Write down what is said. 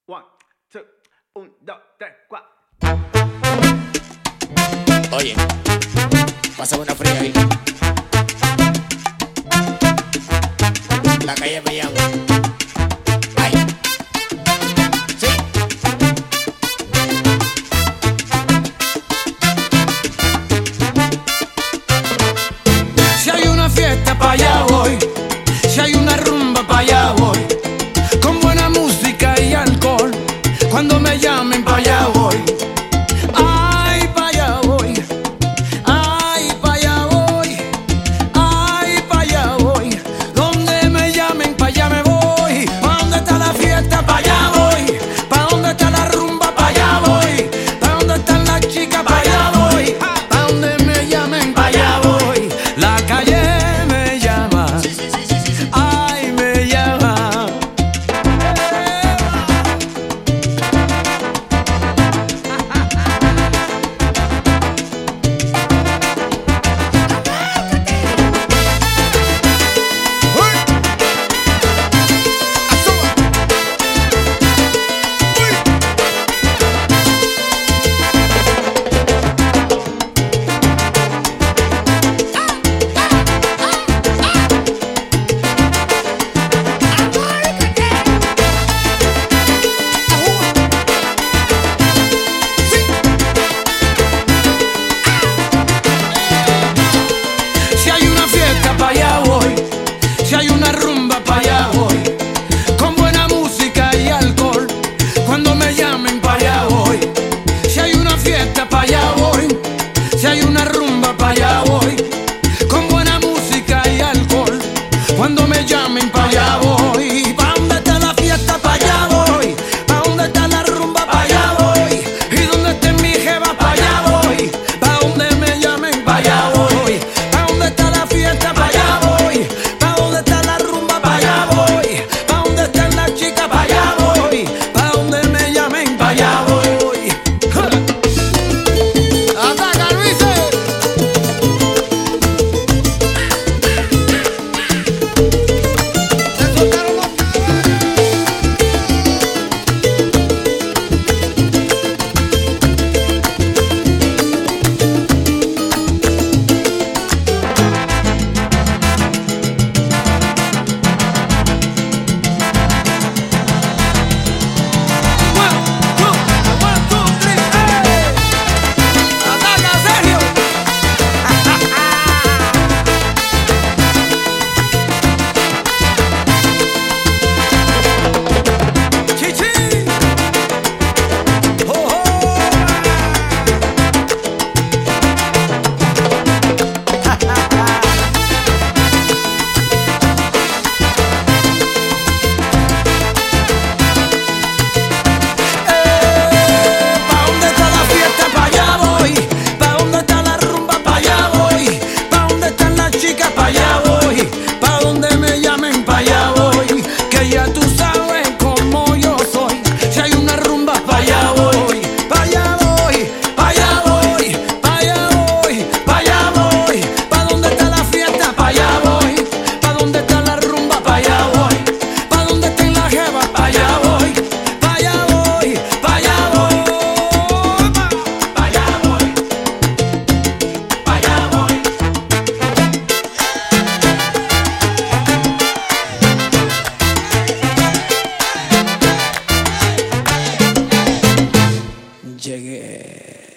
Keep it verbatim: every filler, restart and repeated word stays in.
One, two, un, dos, tres, cuatro. Oye, pásame una fría ahí. La calle me llama. Ay. Sí. Si hay una fiesta, pa' allá voy. Si hay una rumba, pa' allá voy. Con buena música y alcohol. Cuando me llamen, pa' allá voy. Ay, pa' allá voy. Ay, pa' allá voy. Ay, pa' allá voy. Donde me llamen, pa' allá me voy. Pa' donde está la fiesta, pa' allá voy. Pa' donde está la rumba, pa' allá voy. Pa' donde están las chicas, pa' allá voy. Pa' donde me llamen, pa' allá voy. La calle me llama. Ay, me llama. Si hay una fiesta, pa' allá voy. Si hay una rumba, pa' allá voy. Con buena música y alcohol. Cuando me llamen, pa' allá voy. Si hay una fiesta, pa' allá voy. Si hay una rumba, pa' allá voy. Con buena música y alcohol. Cuando me llamen, pa' allá voy. Pa' donde está la fiesta, pa' allá voy. Pa' donde está la rumba, pa' allá voy. Y donde esté mi jeva, pa' allá voy. Pa' donde me llamen, pa' allá voy. Pa' donde está la fiesta, pa' allá voy. Pa' donde está la rumba, pa' allá voy. Pa' donde están las chicas, pa' allá voy. Pa' donde me llamen, pa' allá voy. ¡Ataca, Luises! ¡Se soltaron los One, two, one, two, three, ¡eh! ¡Ataca, Sergio! ¡Chichi! ¡Oh, oh! Eh, pa' donde está la fiesta, pa' allá voy. Pa' donde está la rumba, pa' allá voy. Pa' donde están las chicas, pa' allá voy. Pa' donde me llamen, pa' allá voy. Que ya tú sabes cómo yo soy. Si hay una rumba, pa' allá voy. Pa' allá voy, pa' allá voy. Pa' allá voy, pa' allá voy. Pa' donde está la fiesta, pa' allá voy. Pa' donde está la rumba, pa' allá voy. Pa' donde estén las jevas, pa' allá voy. Pa' allá voy, pa' allá voy. Pa' allá voy, pa' allá voy. Llegué.